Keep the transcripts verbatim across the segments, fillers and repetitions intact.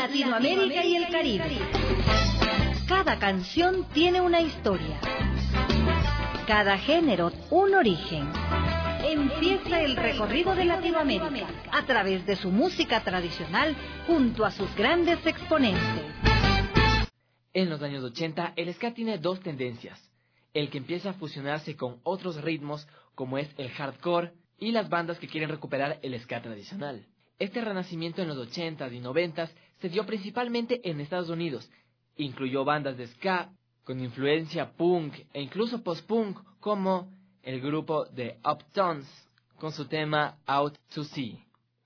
Latinoamérica y el Caribe. Cada canción tiene una historia. Cada género un origen. Empieza el recorrido de Latinoamérica a través de su música tradicional junto a sus grandes exponentes. En los años ochenta, el ska tiene dos tendencias. El que empieza a fusionarse con otros ritmos, como es el hardcore, y las bandas que quieren recuperar el ska tradicional. Este renacimiento en los ochentas y noventas se dio principalmente en Estados Unidos. Incluyó bandas de ska con influencia punk e incluso post-punk, como el grupo de Uptowns con su tema Out to Sea.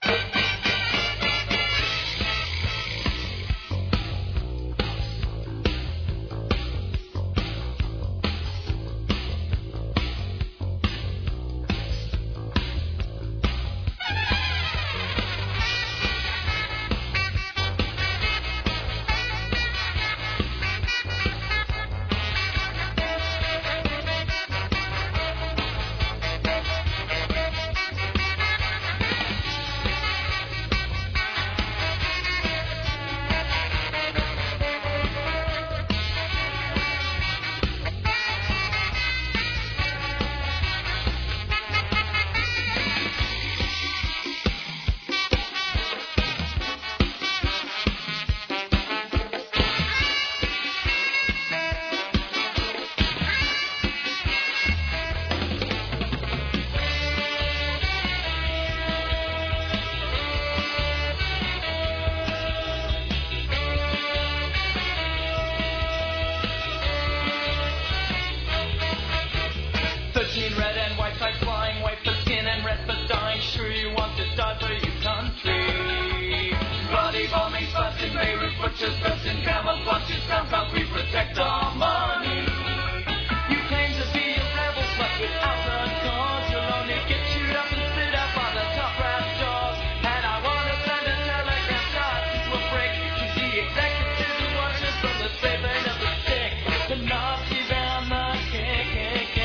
Red and white flags flying, white for skin and red for dying. Sure you want to die for your country. Bloody bombings, busting Beirut, butchers, busting camouflages, ground how we protect our money. You claim to be a rebel, but without a cause, you'll only get chewed up and spit out by the top rat jaws. And I wanna send a telegram shot to a break to the executive who watches from the safe end of the stick. The Nazis and the K K K.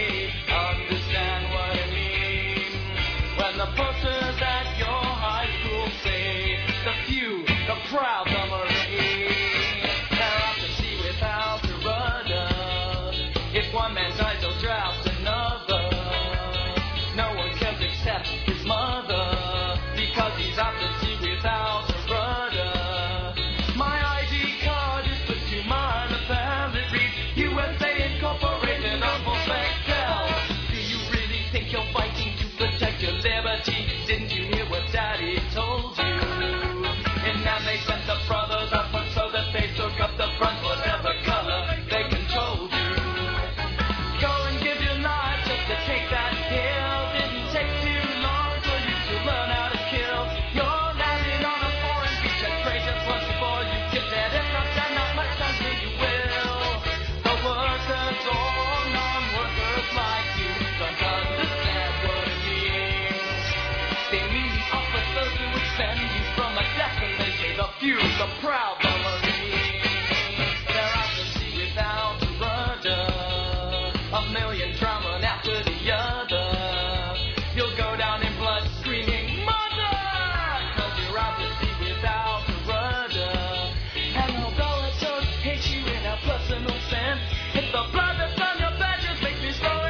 The posters at your high school say the few, the proud, the marine. They're out to sea without a rudder. If one man dies, they'll draft another. No one cares except his mother, because he's out to sea without a rudder. My I D card is for two mile lapel. It reads U S A Incorporated, Uncle Bechtel. Do you really think you're fighting to protect your liberty? Didn't you hear what Daddy told you? And now they sent the brothers up so that they took up the front, whatever color they controlled you. Go and give your life just to take that hill. Didn't take too long for you to learn how to kill. You're landing on a foreign beach and pray just once before you get dead. If not, then not much until you will. The workers, all non-workers like you, don't understand what it means. They mean the officers who extend you from a definition. The few, the proud, the marine. They're out to sea without a rudder. A million drown one after the other. You'll go down in blood screaming, mother! Cause you're out to sea without a rudder. And although I don't hate you in a personal sense, it's the blood that's on your badges makes me so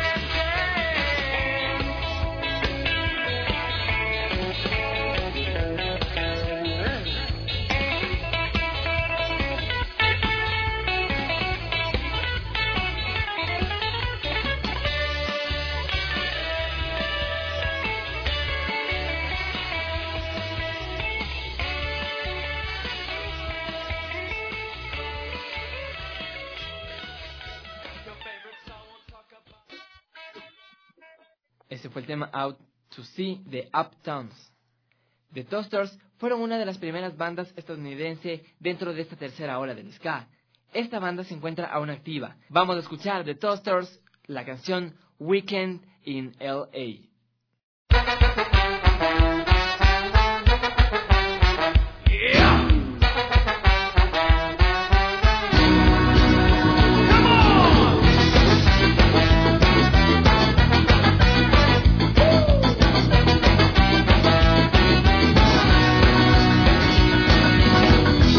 Ese fue el tema Out to Sea de Uptowns. The Toasters fueron una de las primeras bandas estadounidenses dentro de esta tercera ola del ska. Esta banda se encuentra aún activa. Vamos a escuchar The Toasters, la canción Weekend in L A. yeah.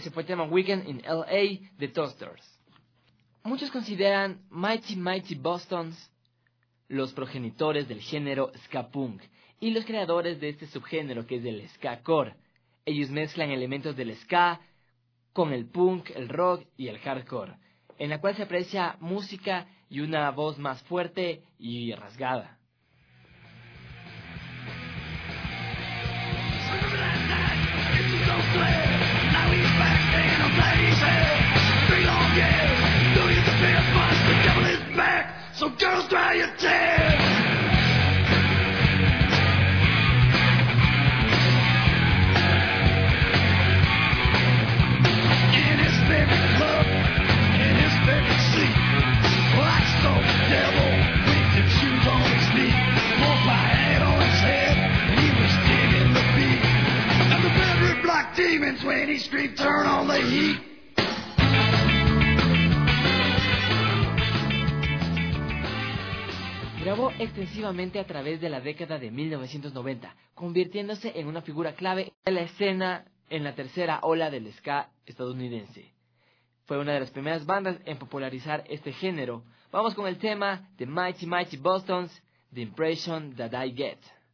ese fue el tema Weekend in L A de Toasters. Muchos consideran Mighty Mighty Bostons los progenitores del género ska punk y los creadores de este subgénero que es el ska core. Ellos mezclan elementos del ska con el punk, el rock y el hardcore, en la cual se aprecia música y una voz más fuerte y rasgada. Demons when he screamed, turn on the heat. Grabó extensivamente a través de la década de mil novecientos noventa, convirtiéndose en una figura clave de la escena en la tercera ola del ska estadounidense. Fue una de las primeras bandas en popularizar este género. Vamos con el tema de Mighty Mighty Bostons, The Impression That I Get.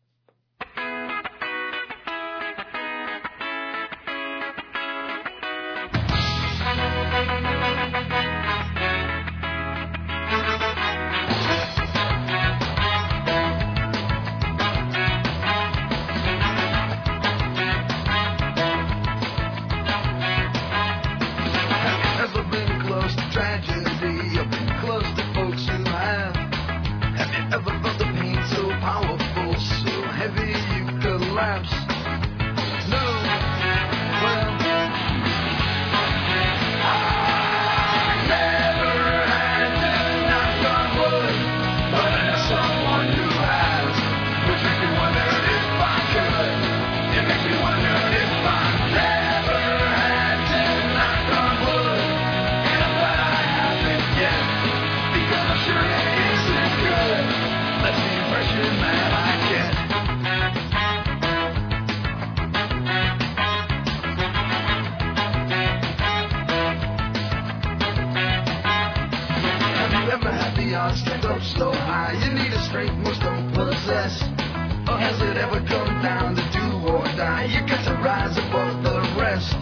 Stand up so high, you need a strength most don't possess. Or has it ever come down to do or die? You got to rise above the rest.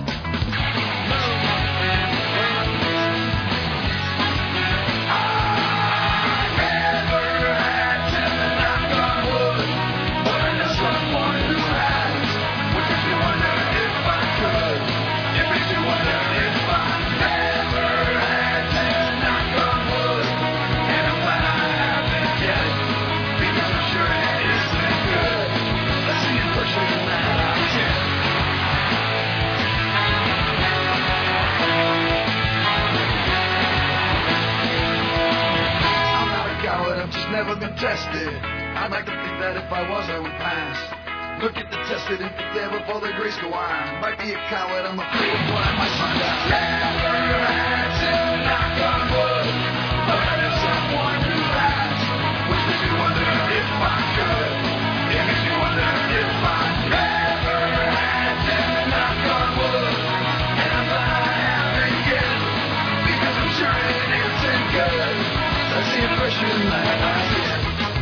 Never been tested. I'd like to think that if I was, I would pass. Look at the tested and think there before the grace go on. Might be a coward, I'm afraid of what I might find out. Never had to knock on wood, but I know someone who has. Which makes me wonder if I could. It makes me wonder if I never had to knock on wood, and I'm glad I haven't yet, because I'm sure it isn't good. That's the impression that I get.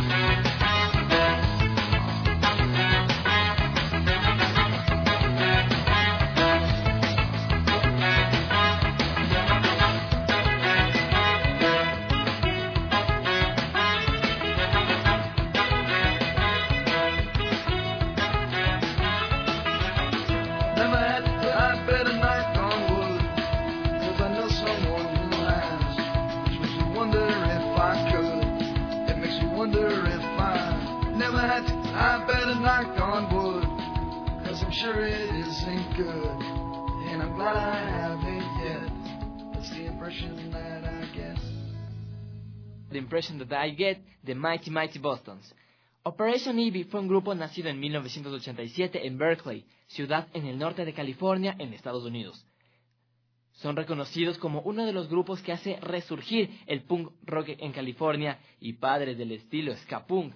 Never had to I better knock on wood, 'cause I know someone who has. Which makes me wonder if I could. It makes me wonder if I never had to I better knock on wood, 'cause I'm sure it isn't good, and I'm glad I haven't yet. That's the impression that I get. The Impression That I Get, de Mighty Mighty Bostons. Operation Ivy fue un grupo nacido en mil novecientos ochenta y siete en Berkeley, ciudad en el norte de California, en Estados Unidos. Son reconocidos como uno de los grupos que hace resurgir el punk rock en California y padres del estilo ska punk.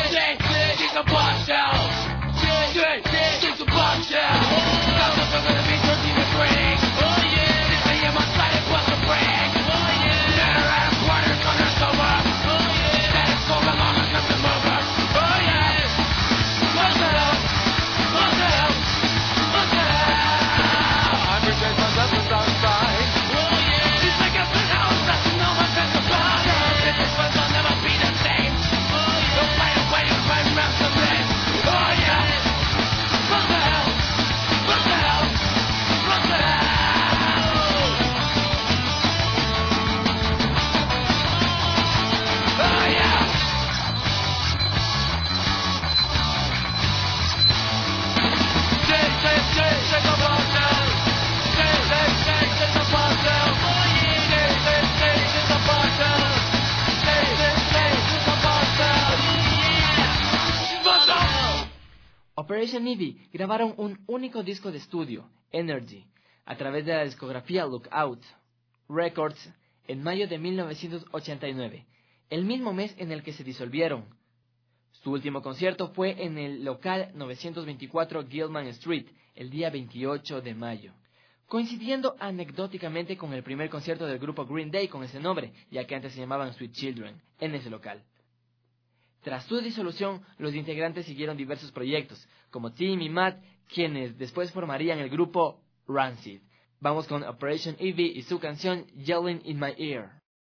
Operation Ivy grabaron un único disco de estudio, Energy, a través de la discografía Lookout Records en mayo de mil novecientos ochenta y nueve, el mismo mes en el que se disolvieron. Su último concierto fue en el local novecientos veinticuatro Gilman Street, el día veintiocho de mayo, coincidiendo anecdóticamente con el primer concierto del grupo Green Day con ese nombre, ya que antes se llamaban Sweet Children, en ese local. Tras su disolución, los integrantes siguieron diversos proyectos, como Tim y Matt, quienes después formarían el grupo Rancid. Vamos con Operation Ivy y su canción Yelling in My Ear.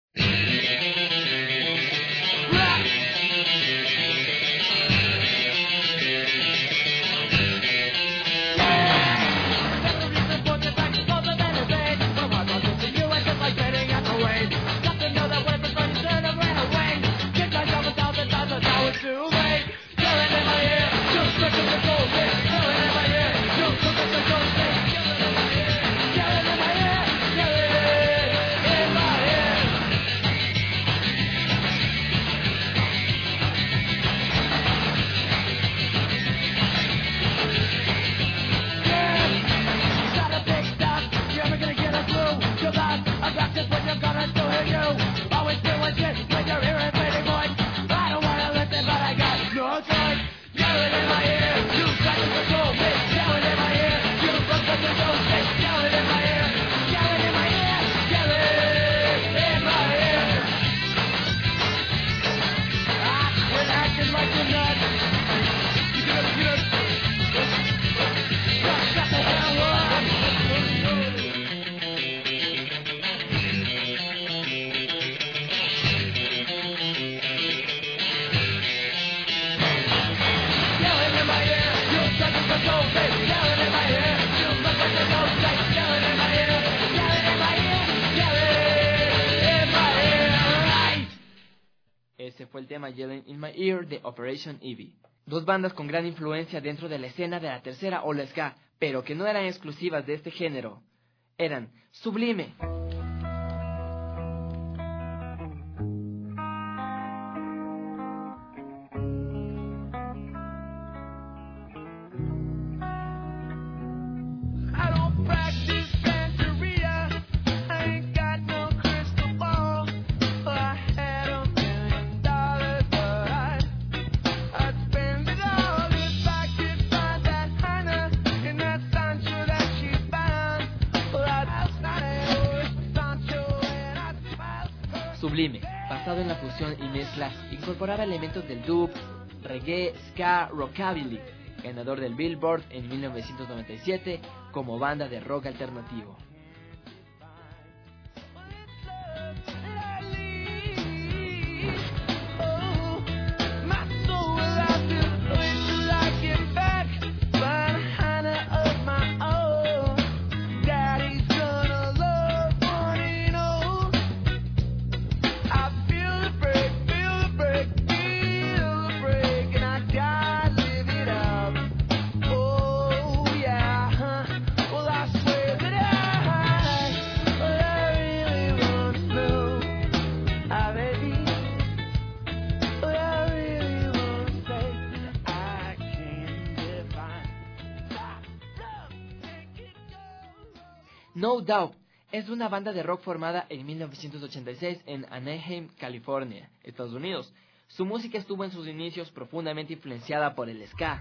Ese fue el tema Yelling in My Ear de Operation Ivy. Dos bandas con gran influencia dentro de la escena de la tercera ola ska, pero que no eran exclusivas de este género, eran Sublime. Sublime, basado en la fusión y mezcla, incorporaba elementos del dub, reggae, ska, rockabilly, ganador del Billboard en mil novecientos noventa y siete como banda de rock alternativo. No Doubt es una banda de rock formada en mil novecientos ochenta y seis en Anaheim, California, Estados Unidos. Su música estuvo en sus inicios profundamente influenciada por el ska.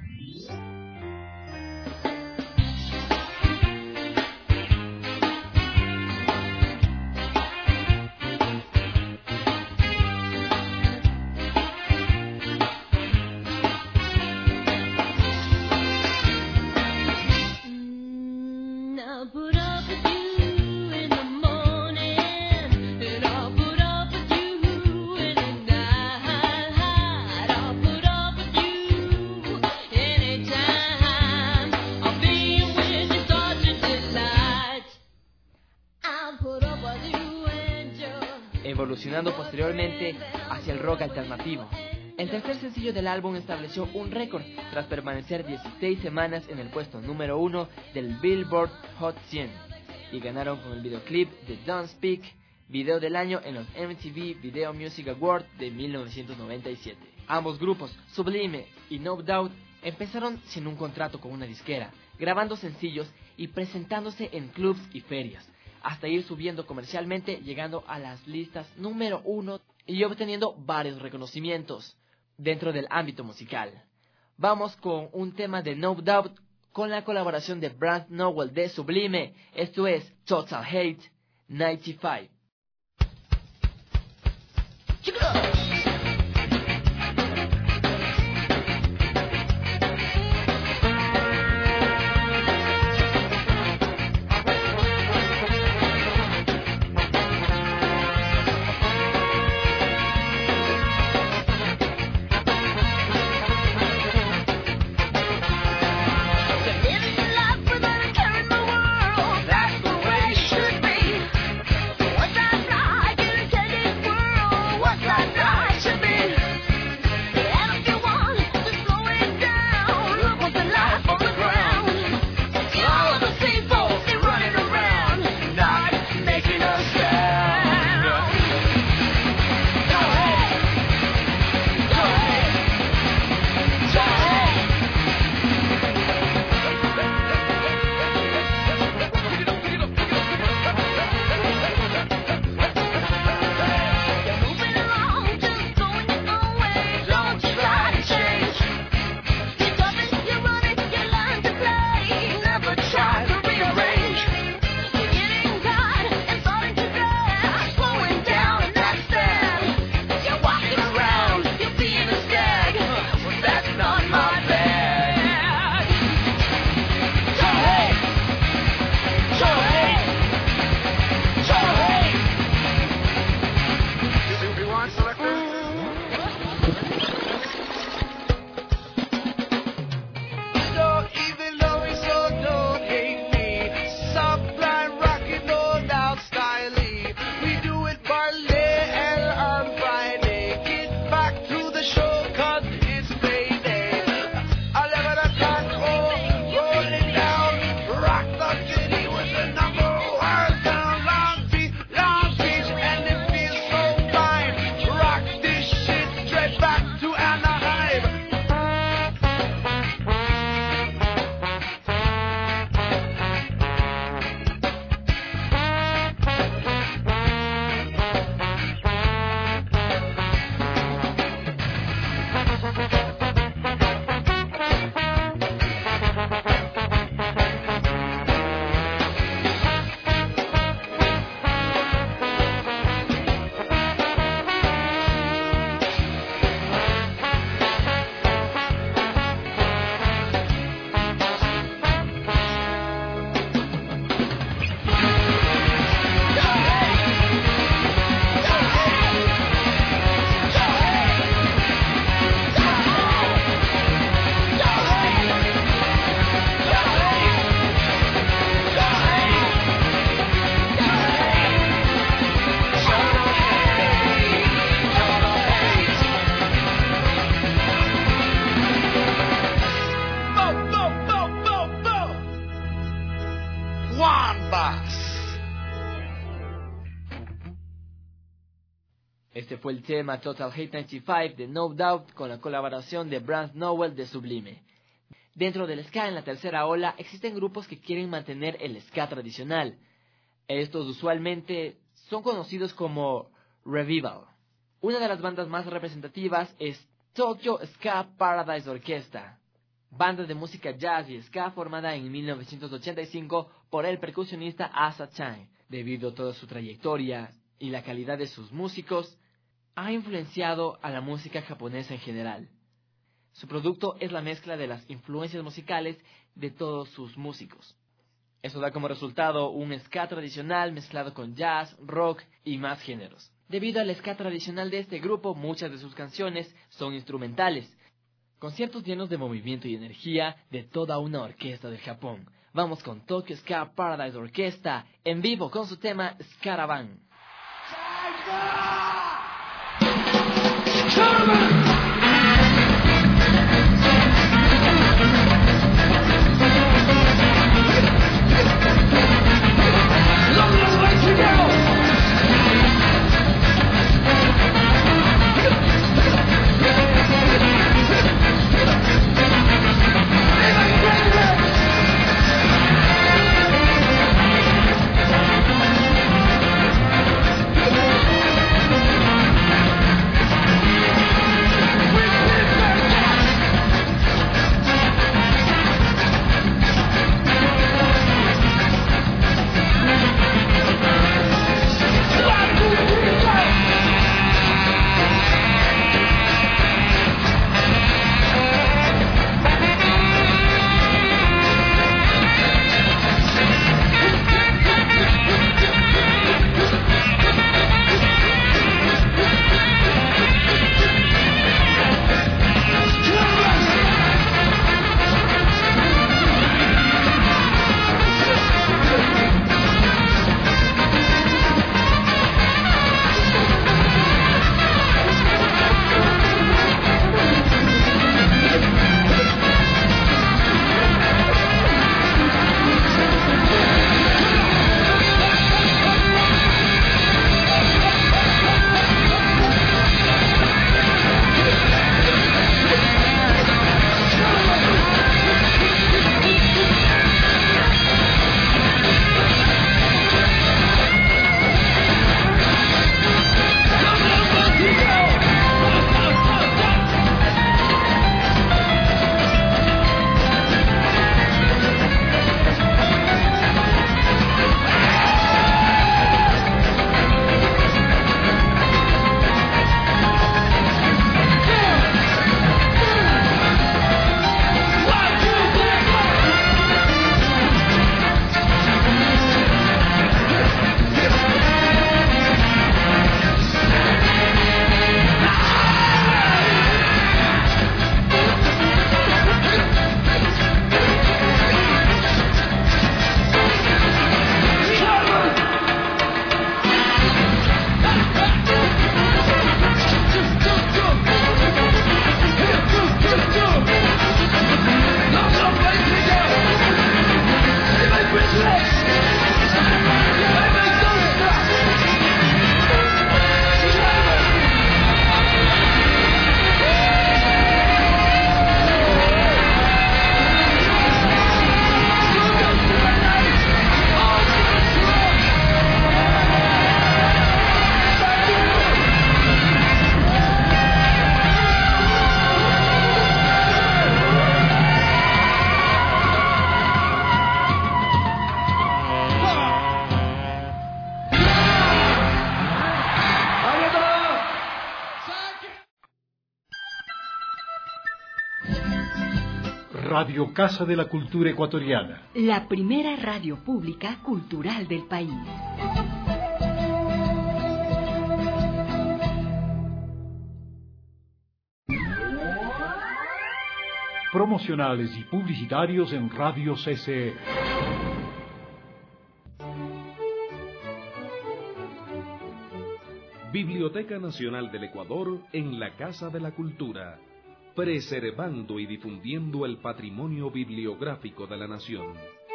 Evolucionando posteriormente hacia el rock alternativo. El tercer sencillo del álbum estableció un récord tras permanecer dieciséis semanas en el puesto número uno del Billboard Hot cien y ganaron con el videoclip de Don't Speak, video del año en los M T V Video Music Awards de mil novecientos noventa y siete. Ambos grupos, Sublime y No Doubt, empezaron sin un contrato con una disquera, grabando sencillos y presentándose en clubs y ferias, hasta ir subiendo comercialmente, llegando a las listas número uno y obteniendo varios reconocimientos dentro del ámbito musical. Vamos con un tema de No Doubt con la colaboración de Brand Nowell de Sublime. Esto es Total Hate noventa y cinco. Este fue el tema Total Hate noventa y cinco de No Doubt con la colaboración de Brand Nowell de Sublime. Dentro del ska en la tercera ola existen grupos que quieren mantener el ska tradicional. Estos usualmente son conocidos como revival. Una de las bandas más representativas es Tokyo Ska Paradise Orchestra, banda de música jazz y ska formada en mil novecientos ochenta y cinco por el percusionista Asa Chang. Debido a toda su trayectoria y la calidad de sus músicos, ha influenciado a la música japonesa en general. Su producto es la mezcla de las influencias musicales de todos sus músicos. Eso da como resultado un ska tradicional mezclado con jazz, rock y más géneros. Debido al ska tradicional de este grupo, muchas de sus canciones son instrumentales, conciertos llenos de movimiento y energía de toda una orquesta del Japón. Vamos con Tokyo Ska Paradise Orchestra en vivo con su tema Scaravan. Radio Casa de la Cultura Ecuatoriana. La primera radio pública cultural del país. Promocionales y publicitarios en Radio C C E. Biblioteca Nacional del Ecuador en la Casa de la Cultura, preservando y difundiendo el patrimonio bibliográfico de la nación.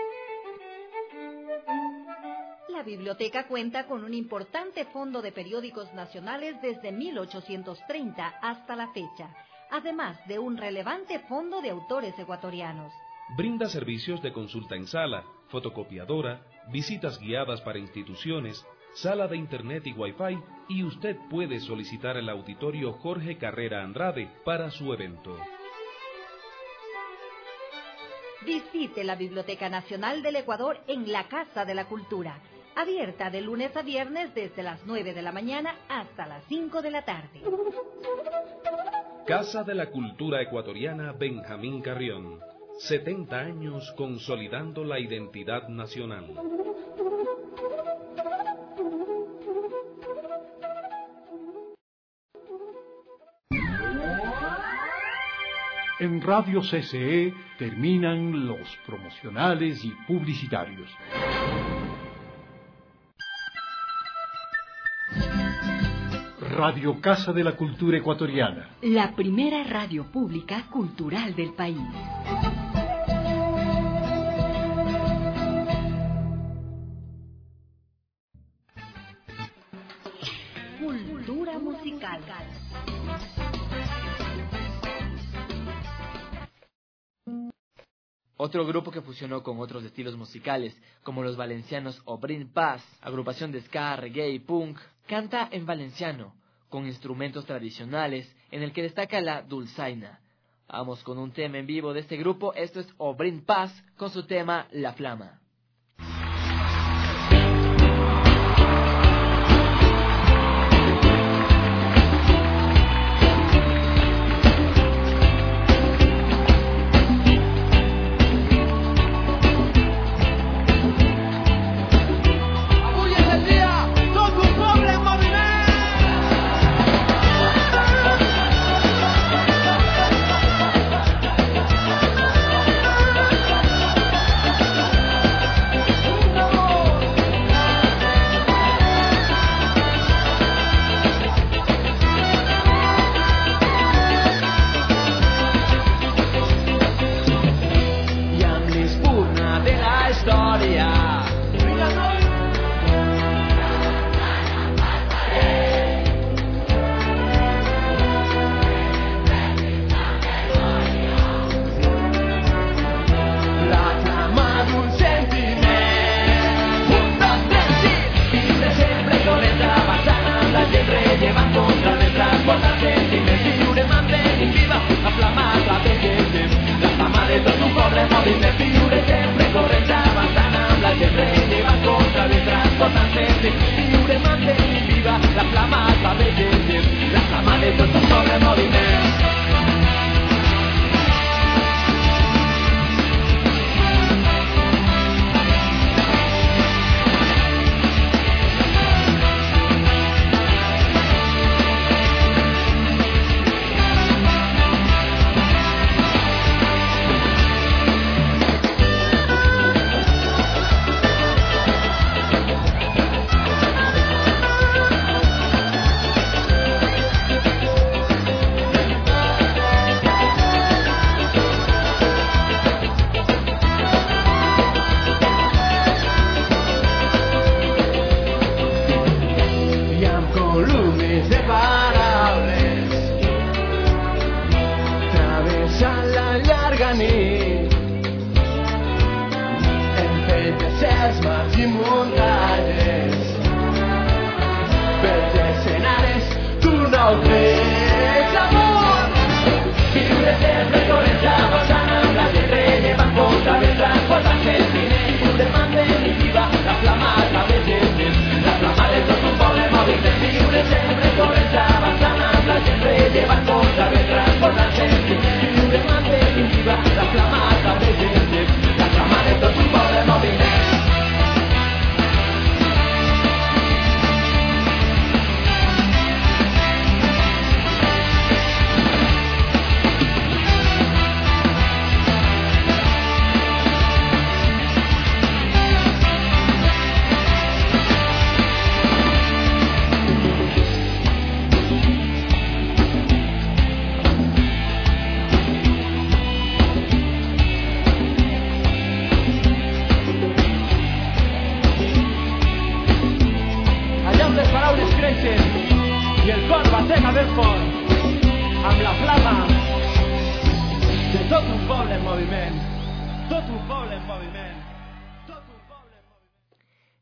La biblioteca cuenta con un importante fondo de periódicos nacionales desde mil ochocientos treinta hasta la fecha, además de un relevante fondo de autores ecuatorianos. Brinda servicios de consulta en sala, fotocopiadora, visitas guiadas para instituciones, sala de internet y wifi, y usted puede solicitar el auditorio Jorge Carrera Andrade para su evento. Visite la Biblioteca Nacional del Ecuador en la Casa de la Cultura, abierta de lunes a viernes desde las nueve de la mañana hasta las cinco de la tarde. Casa de la Cultura Ecuatoriana Benjamín Carrión. setenta años consolidando la identidad nacional. En Radio C C E terminan los promocionales y publicitarios. Radio Casa de la Cultura Ecuatoriana. La primera radio pública cultural del país. Cultura musical. Otro grupo que fusionó con otros estilos musicales, como los valencianos Obrin Paz, agrupación de ska, reggae y punk, canta en valenciano, con instrumentos tradicionales, en el que destaca la dulzaina. Vamos con un tema en vivo de este grupo, esto es Obrin Paz, con su tema La Flama.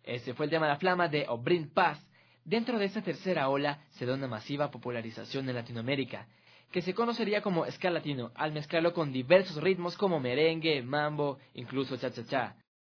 Ese fue el tema La Flama de Obrin Paz. Dentro de esta tercera ola se da una masiva popularización en Latinoamérica, que se conocería como ska latino, al mezclarlo con diversos ritmos como merengue, mambo, incluso cha-cha-cha.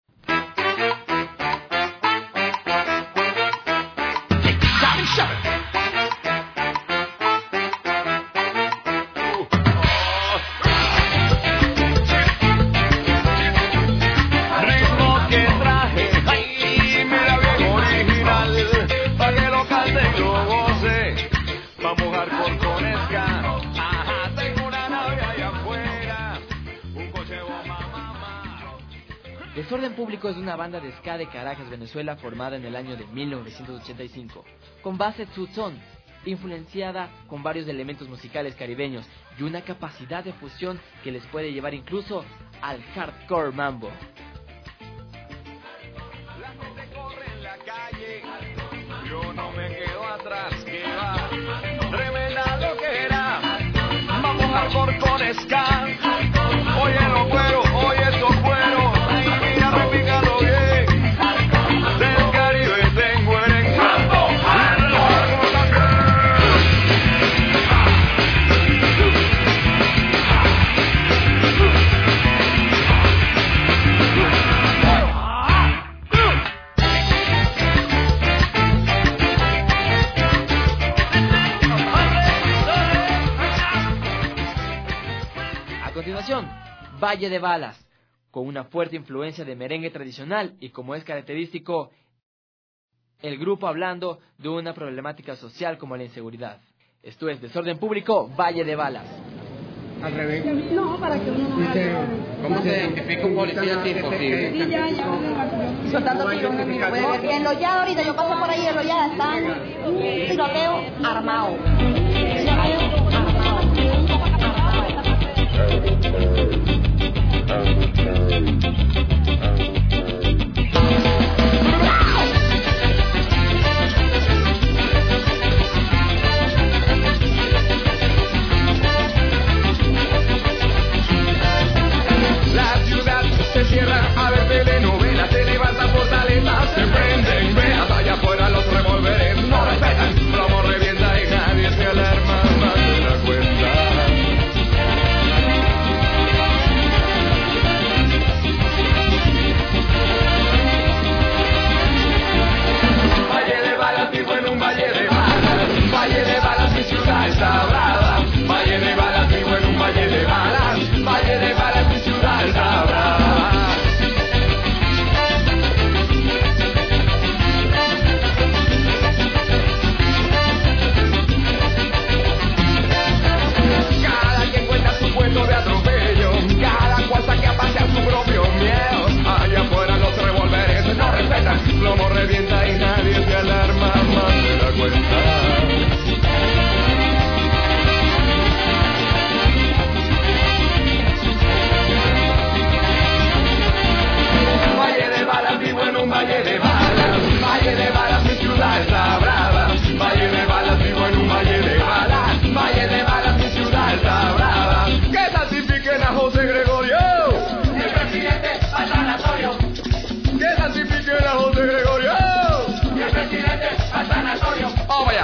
Desorden Público es una banda de ska de Caracas, Venezuela, formada en el año de mil novecientos ochenta y cinco, con base tzu-tson, influenciada con varios elementos musicales caribeños y una capacidad de fusión que les puede llevar incluso al hardcore mambo. La gente corre en la calle, yo no me quedo atrás, que va, tremenda lo que era, vamos hardcore con ska, oye lo cuero, oye esos cueros. A continuación, Valle de Balas, con una fuerte influencia de merengue tradicional y como es característico, el grupo hablando de una problemática social como la inseguridad. Esto es Desorden Público, Valle de Balas. Al revés. No, para que uno no vea. ¿Cómo se identifica un policía tipo? Sí, ya, ya. Soltando tiros. Y en Lollada ahorita, yo paso por ahí en Lollada, están un tiroteo armado. Tiroteo armado. La ciudad se cierra a ver telenovelas, se levanta fortalezas, se prenden velas, allá afuera los revólveres no respetan, plomo revienta y nadie se alarma más de la cuenta. Valle de balas, vivo en un valle de balas, valle de balas, mi ciudad está brava, valle de balas, vivo en un valle de balas, valle de balas, mi ciudad está brava. Cada quien cuenta su cuento de atropello, cada cual saque a pasear su propio miedo, allá afuera los revólveres no respetan, plomo revienta y nadie se alarma más de la cuenta. Valle de balas, vivo en un valle de balas, valle de balas, mi ciudad está brava, valle de balas, vivo en un valle de balas, valle de balas, mi ciudad está brava. Que santifiquen a José Gregorio, el presidente al sanatorio. Que santifiquen a José Gregorio, el presidente al sanatorio. ¡Vamos allá!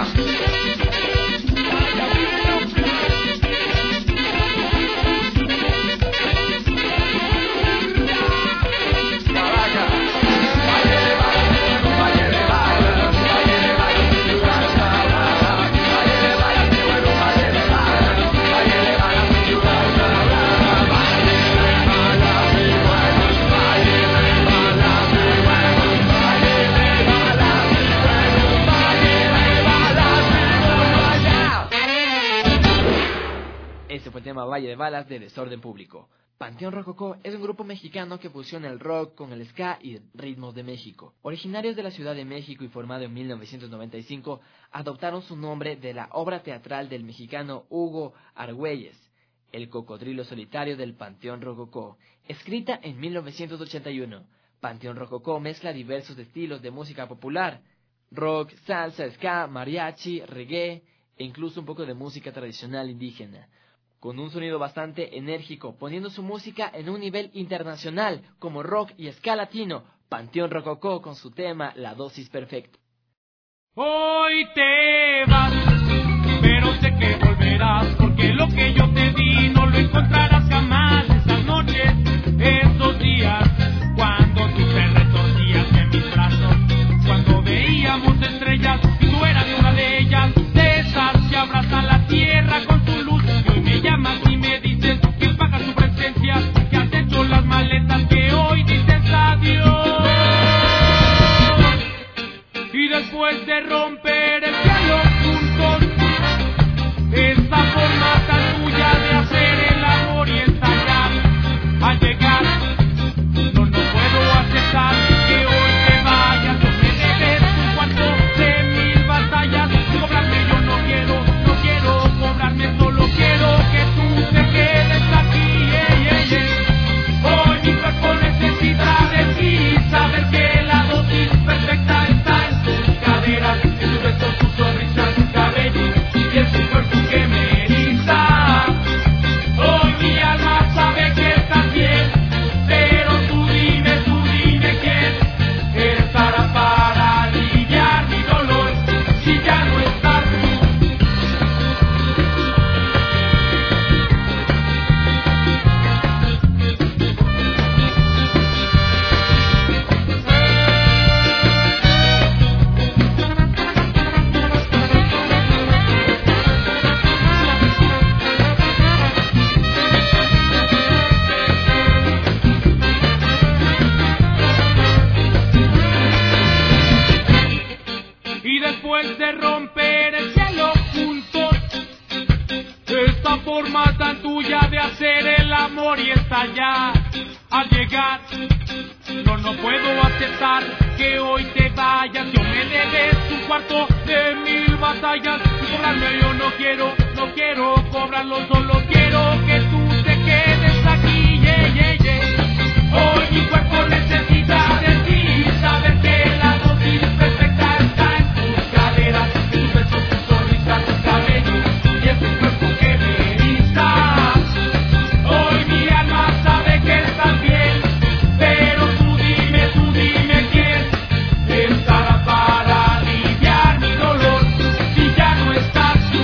Ese fue el tema Valle de Balas de Desorden Público. Panteón Rococó es un grupo mexicano que fusiona el rock con el ska y ritmos de México. Originarios de la Ciudad de México y formado en mil novecientos noventa y cinco, adoptaron su nombre de la obra teatral del mexicano Hugo Argüelles, El cocodrilo solitario del Panteón Rococó, escrita en mil novecientos ochenta y uno. Panteón Rococó mezcla diversos estilos de música popular, rock, salsa, ska, mariachi, reggae e incluso un poco de música tradicional indígena, con un sonido bastante enérgico, poniendo su música en un nivel internacional como rock y ska latino. Panteón Rococó con su tema La Dosis Perfecta. Hoy te vas, pero sé que volverás, porque lo que yo te di no lo encontrarás jamás. Esas noches, esos días, cuando tú te retorcías en mis brazos, cuando veíamos estrellas y tú eras una de ellas, de esas que abrazan la tierra con tu luz. Y hoy me llamas y me dices que pagas tu presencia, que has hecho las maletas, que hoy dices adiós. Y después de romper el cielo juntos, esa forma tan tuya de hacer el amor y estallar, al llegar, no, no puedo aceptar que hoy te vayas. No me debes un cuarto de mil batallas. Cobrarme yo no quiero, no quiero cobrarme, solo quiero que tú te quedes aquí. Yeah, yeah, yeah. Hoy mi cuerpo necesita de ti, saber que la dosis perfecta está en tus caderas, en tus besos, tu sonrisa, tu cabello y en tu cuerpo que me eriza. Hoy mi alma sabe que estás bien, pero tú dime, tú dime quién estará para aliviar mi dolor si ya no estás tú. Y después de romper el cielo juntos, esta forma tan tuya de hacer el amor y estallar, al llegar, no, no puedo aceptar que hoy te vayas. Yo me debes un cuarto de mil batallas. Y cobrarme yo no quiero, no quiero cobrarlo, solo quiero que tú te quedes aquí. Yeah, yeah, yeah. Hoy mi cuerpo necesita de ti, saber que la dosis perfecta está en tus caderas, en tus besos, tu sonrisa, tu cabello y en tu cuerpo que me eriza. Hoy mi alma sabe que estás bien, pero tú dime, tú dime quién estará para aliviar mi dolor si ya no estás tú.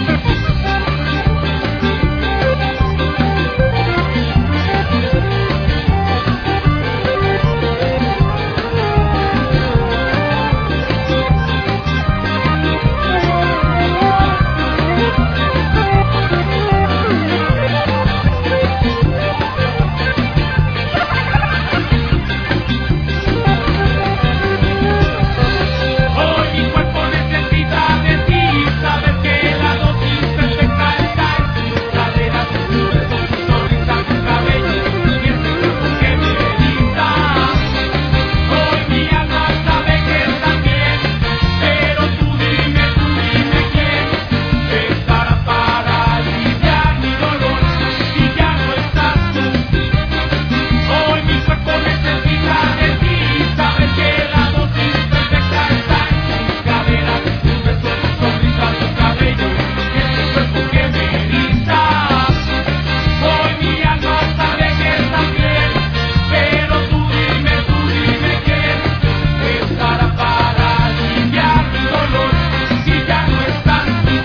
Hoy mi cuerpo necesita de ti, saber que la dosis perfecta está en tus caderas, en tus besos, tu sonrisa, tu cabello y en tu cuerpo que me eriza. Hoy mi alma sabe que estás bien, pero tú dime, tú dime quién estará para aliviar mi dolor si ya no estás tú. Hoy mi cuerpo necesita de ti, saber que la dosis perfecta está en tus caderas, en tus besos, tu sonrisa, tu cabello y en tu cuerpo que me eriza. Hoy mi alma sabe que estás bien, pero tú dime, tú dime quién estará para aliviar mi dolor si ya no estás tú.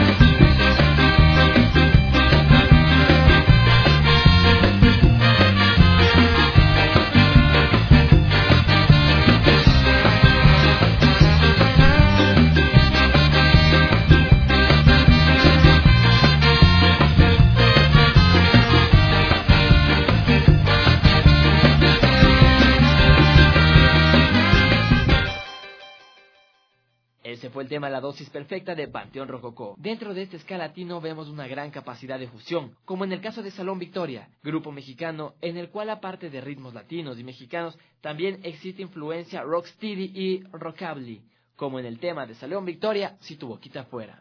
Ese fue el tema La Dosis Perfecta de Panteón Rococó. Dentro de este ska latino vemos una gran capacidad de fusión, como en el caso de Salón Victoria, grupo mexicano en el cual aparte de ritmos latinos y mexicanos, también existe influencia rocksteady y rockabilly, como en el tema de Salón Victoria, Si tu boquita fuera.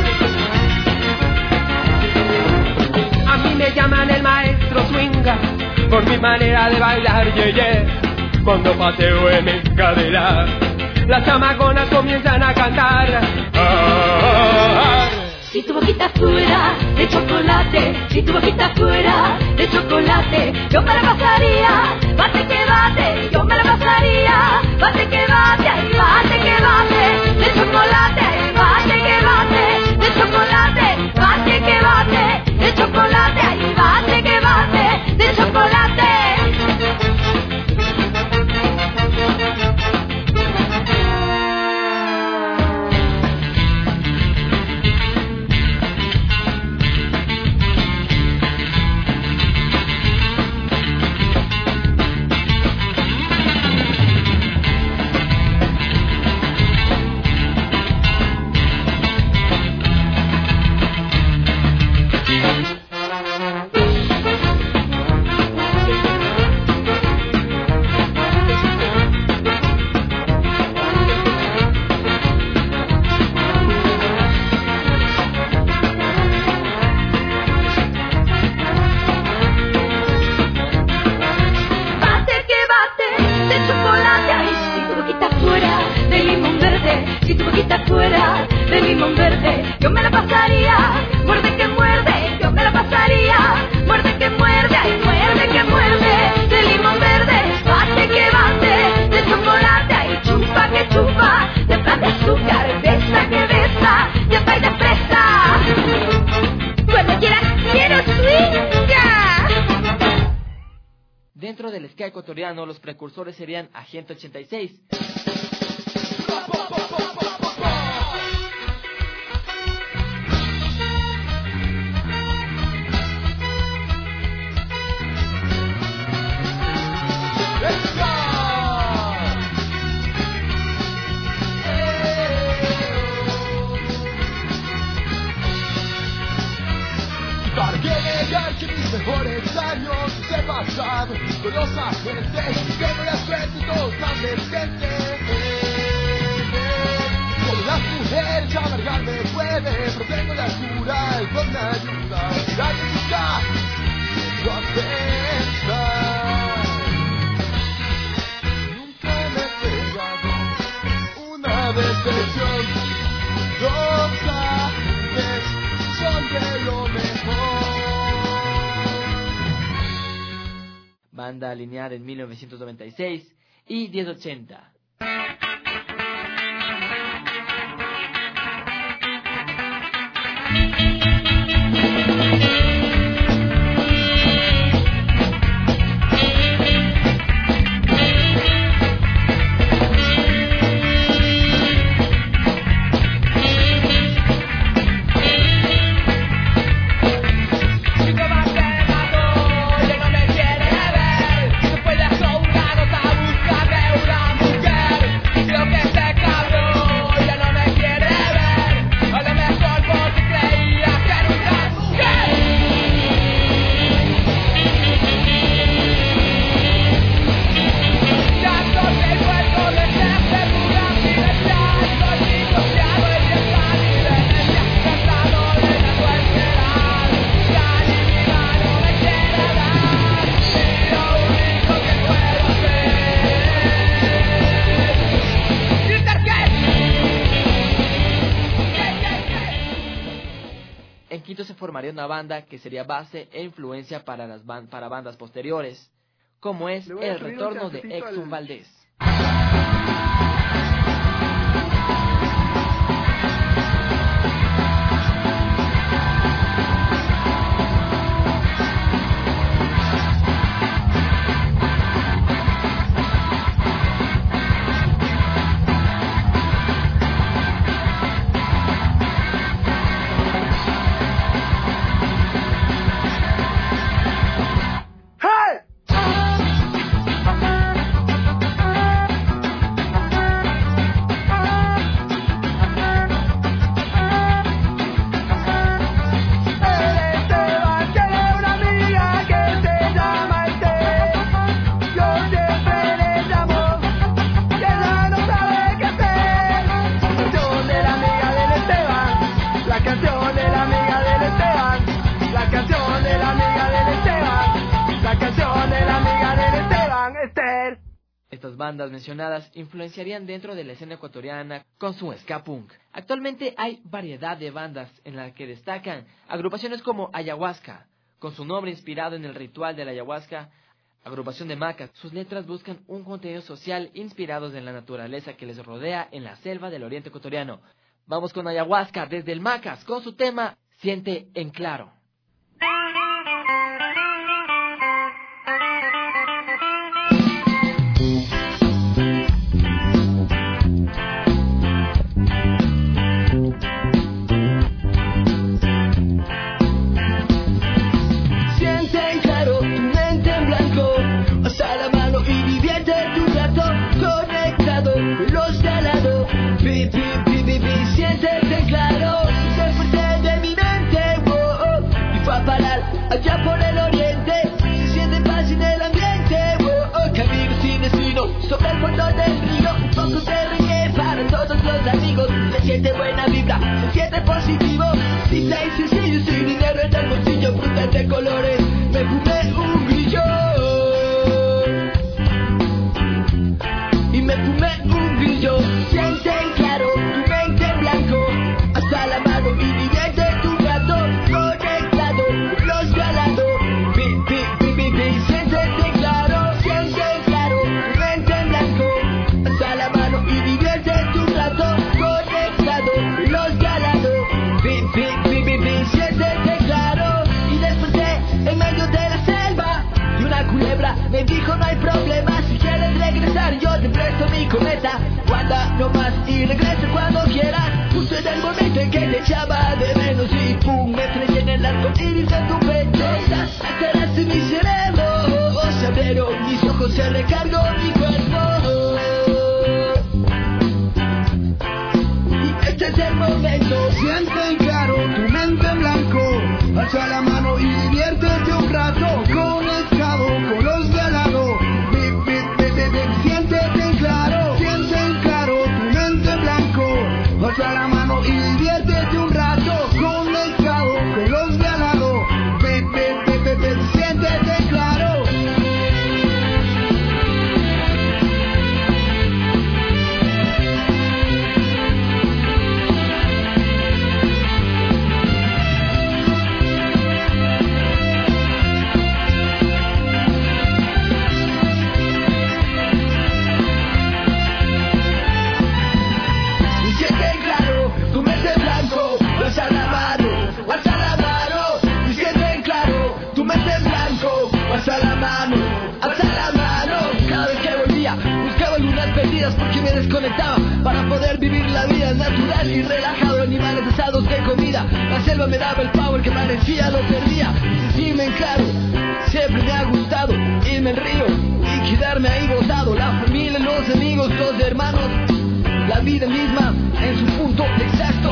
A mí me llaman el maestro swinga, por mi manera de bailar, ye, ye. Cuando paseo en mi cadera, las chamaconas comienzan a cantar. Ah, si tu boquita fuera de chocolate, si tu boquita fuera de chocolate, yo me la pasaría, bate que bate, yo me la pasaría, bate que bate, ay, bate que bate, de chocolate, ay, bate que bate, de chocolate, bate que bate, de chocolate, ay, bate que bate, de chocolate. Dentro del ska ecuatoriano, los precursores serían Agente ochenta y seis. ¿Para qué negar que mis mejores años he pasado con los agentes? Tengo la suerte y todos tan decentes. Con las mujeres amargarme puede, pero tengo la cura, el don me ayuda. Mirar de buscar, no a pensar. Nunca me he pegado una decepción. Los agentes son de lo mejor. Banda alineada en mil novecientos noventa y seis y diez ochenta. En Quito se formaría una banda que sería base e influencia para las ban para bandas posteriores, como es el retorno de Exxon Valdez. Hey! estas bandas mencionadas influenciarían dentro de la escena ecuatoriana con su ska punk. Actualmente hay variedad de bandas en las que destacan agrupaciones como Ayahuasca, con su nombre inspirado en el ritual de la ayahuasca, agrupación de Macas. Sus letras buscan un contenido social inspirados en la naturaleza que les rodea en la selva del oriente ecuatoriano. Vamos con Ayahuasca desde el Macas con su tema Siente en Claro. Allá por el oriente, siente paz en el ambiente, oh, oh, camino sin destino, sobre el fondo del río, un poco de reggae para todos los amigos, se siente buena vibra, se siente positivo, simple y sencillo, sin dinero en el bolsillo, frutas de colores, me fumé un grillo, y me fumé un grillo, siente en claro, tu mente en blanco, hasta la mano y divierte tu rato, conectado, los galando, pi, pi, pi, pi, pi, siéntete claro, siente claro, tu mente en blanco, hasta la mano y divierte tu rato, conectado, los galando, pi, pi, pi, pi, pi, siéntete claro, y desperté en medio de la selva, y una culebra me dijo no hay problema, si quieres regresar yo te presto mi cometa, guarda nomás y regresa cuando quieras, justo en el momento en que te echaba de menos y pum, me estrellé en el arco iris de tu belleza, alteraste mi cerebro, oh, oh, se abrieron mis ojos, se recargó mi cuerpo, y este es el momento, siente en claro, tu mente en blanco, alza la mano y diviértete un rato, conectado con los de al lado, bip, bip, bip, bip, bip, siéntete en claro, siente en claro, tu mente en blanco, alza la mano y diviértete un rato, conectado con los de al lado, bip, bip, bip, bip, bip, siéntete claro. Alza la mano, alza la mano, y siente en claro, tu mente en blanco, alza la mano, alza la mano. Cada vez que volvía, buscaba lunas perdidas porque me desconectaba para poder vivir la vida natural y relajado, animales asados de comida. La selva me daba el power que parecía lo perdía. Y me en claro, siempre me ha gustado irme al río y quedarme ahí botado. La familia, los amigos, los hermanos, la vida misma en su punto exacto.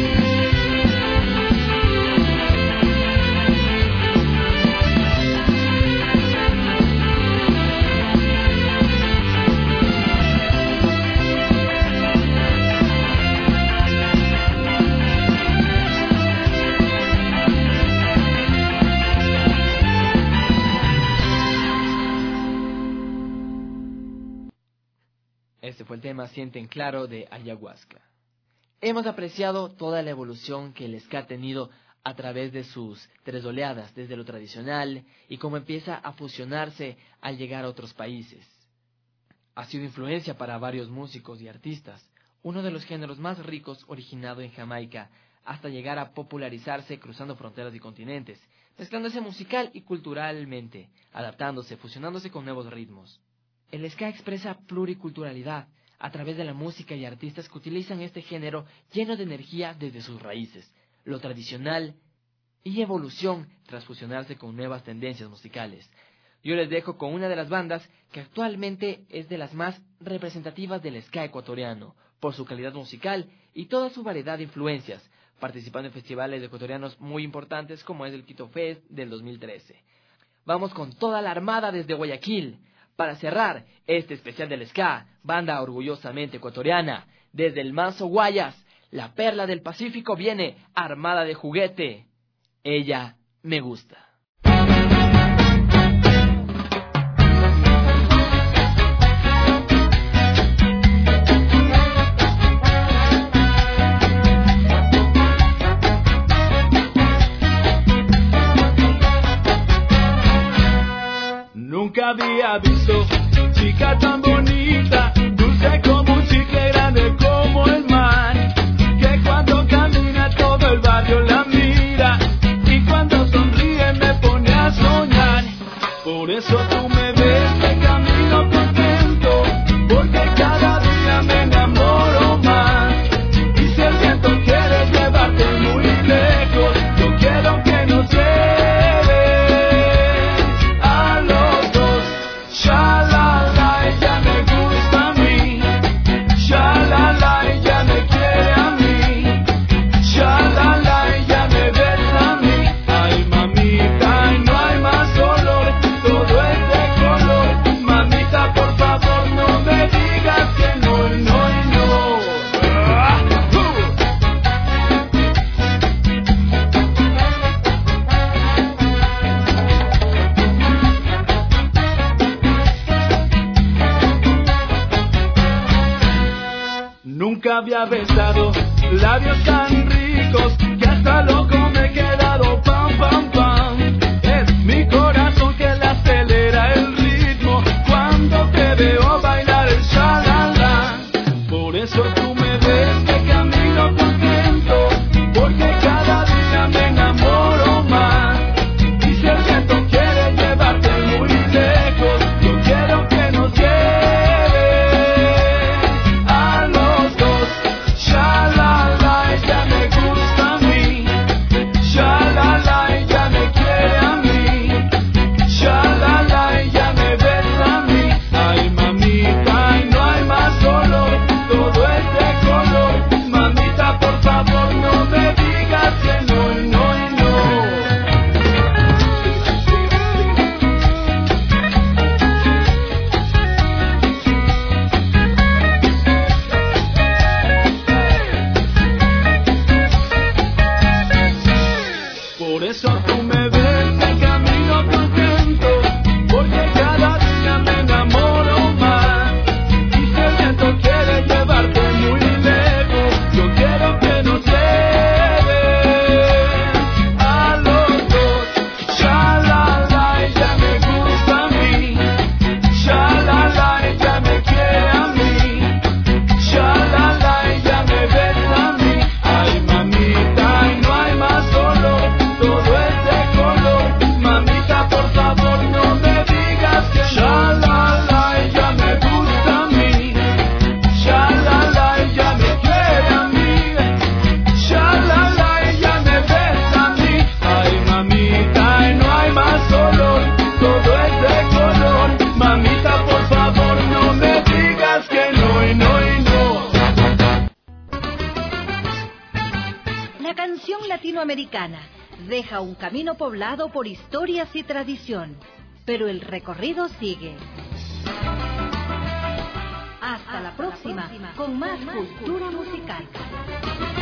Este fue el tema Siente en Claro de Ayahuasca. Hemos apreciado toda la evolución que el ska ha tenido a través de sus tres oleadas, desde lo tradicional y cómo empieza a fusionarse al llegar a otros países. Ha sido influencia para varios músicos y artistas, uno de los géneros más ricos originado en Jamaica, hasta llegar a popularizarse cruzando fronteras y continentes, mezclándose musical y culturalmente, adaptándose, fusionándose con nuevos ritmos. El ska expresa pluriculturalidad a través de la música y artistas que utilizan este género lleno de energía desde sus raíces, lo tradicional y evolución tras fusionarse con nuevas tendencias musicales. Yo les dejo con una de las bandas que actualmente es de las más representativas del ska ecuatoriano, por su calidad musical y toda su variedad de influencias, participando en festivales ecuatorianos muy importantes como es el Quito Fest del dos mil trece. Vamos con toda la armada desde Guayaquil. Para cerrar este especial del ska, banda orgullosamente ecuatoriana, desde el Manso Guayas, la perla del Pacífico viene armada de juguete. Ella me gusta. había visto. Chica tan bonita, dulce como un chicle, grande como el mar, que cuando camina todo el barrio la mira, y cuando sonríe me pone a soñar. Por eso tú me ves de camino contento, porque cada día me enamoro más. Y si el viento quiere llevarte muy lejos, yo quiero que nos lleve a los dos. Shalala, ella me gusta a mí. Shalala, ella me quiere a mí. Shalala, ella me besa a mí. Ay, mamita, y no hay más dolor, todo es de color. Mamita, por favor, no me digas que no, no, no. Ah, uh. Nunca había besado labios tan ricos que hasta loco me he quedado. Pam, pam, pam. Es mi corazón que le acelera el ritmo cuando te veo bailar el shalala. Por eso tú me ves de camino contento, porque cada día me enamoro más. Y si el viento quiere llevarte muy lejos, yo quiero que nos lleve a los dos. Shalala, ella me gusta a mí. Shalala, ella me quiere a mí. Shalala, ella me besa a mí. Ay, mamita, y no hay más dolor, todo es de color. Mamita, por favor, no me digas que no, no, no. Por eso tú me ves de camino contento, porque cada día me enamoro más. Y si el viento quiere llevarte muy lejos, yo quiero que nos lleve a los dos. Shalala, ella me gusta a mí. Shalala, ella me quiere a mí. Shalala, ella me besa a mí. Ay, mamita, y no hay más dolor, todo es de color. Mamita, por favor, no me digas que shalala, ella me gusta a mí. Shalala, ella me quiere a mí. Shalala, ella me besa a mí. Ay, mamita, y no hay más dolor, todo es de color. Mamita, por favor, no me digas que no, y no, y no. La canción latinoamericana deja un camino poblado por historias y tradición, pero el recorrido sigue. Hasta la próxima con más cultura musical.